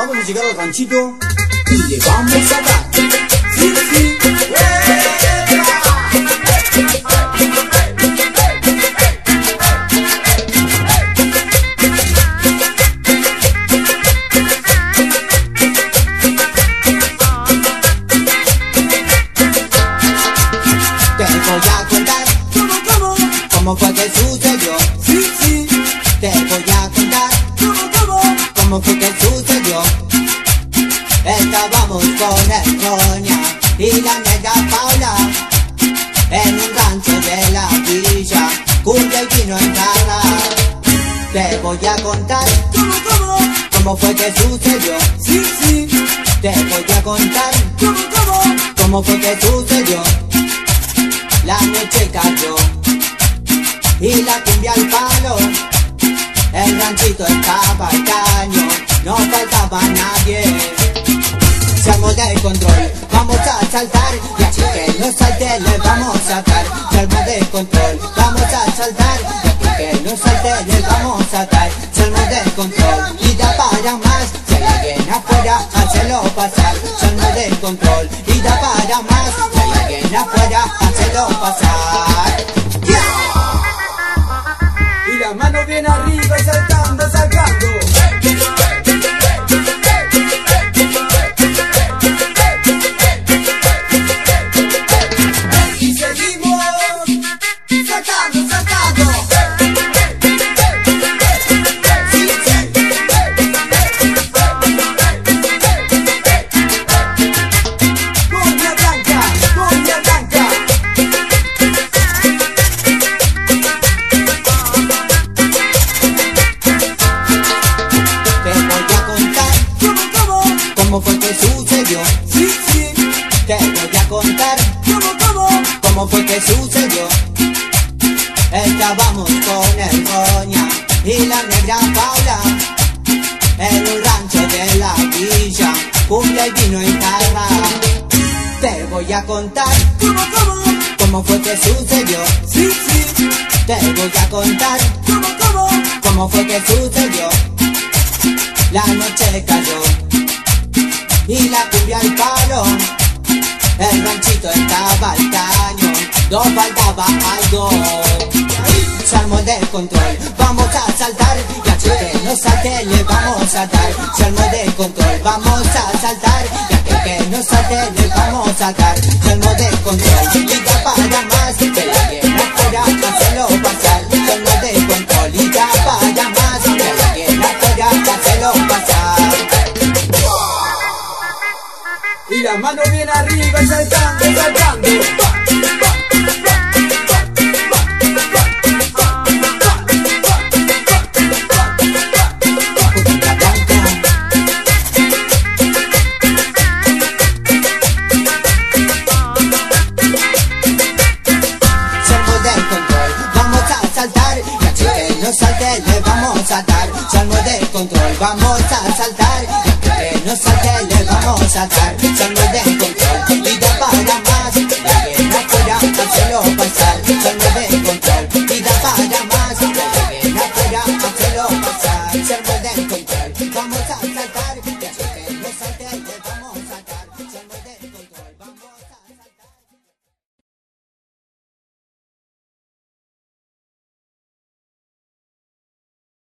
Vamos a llegar al ranchito y le vamos a dar. Sí, sí. Te voy a contar cómo fue que sucedió. Sí, sí. Te voy a contar cómo fue que sucedió. Estábamos con el Coña y la negra Paula en un rancho de la villa, cumbia y vino en jarra. Te voy a contar cómo fue que sucedió. Sí, sí. Te voy a contar cómo fue que sucedió. La noche cayó y la cumbia al palo. El ranchito estaba al caño, no faltaba nadie. Se armó de control, vamos a saltar, y así que no salte le vamos a dar. Se armó de control, vamos a saltar, y así que no salte le vamos a dar. Se armó de control y da para más, si hay alguien afuera, hácelo pasar. Se armó de control y da para más, si hay alguien afuera, hácelo pasar. Y la mano bien arriba y saltando, saltando. Y seguimos saltando, saltando. Sí, sí. Cumbia blanca, cumbia blanca. ¿Cómo fue que sucedió? Sí, sí. Te voy a contar cómo fue que sucedió. Estábamos con el Coña y la negra Paula en un rancho de la villa, cumbia y vino en jarra. Te voy a contar cómo fue que sucedió. Sí, sí. Te voy a contar cómo fue que sucedió. La noche cayó y la cumbia al palo. El ranchito estaba al caño, no faltaba algo. Se armó de control, vamos a saltar, y así que no salte le vamos a dar. Se armó de control, vamos a saltar, y así que no salte le vamos a dar. Se armó de control y da para más, que la que afuera hácelo pasar. Se armó de control y da para más, que la que afuera hácelo pasar. Y la mano bien arriba y saltando, saltando. Le vamos a dar, salmo de control, vamos a saltar, que no salte le vamos a dar, salmo de control, y da para más, que no fuera, hácelo pasar, salmo de control, y da para más, que no fuera, hácelo pasar, salmo de control, vamos a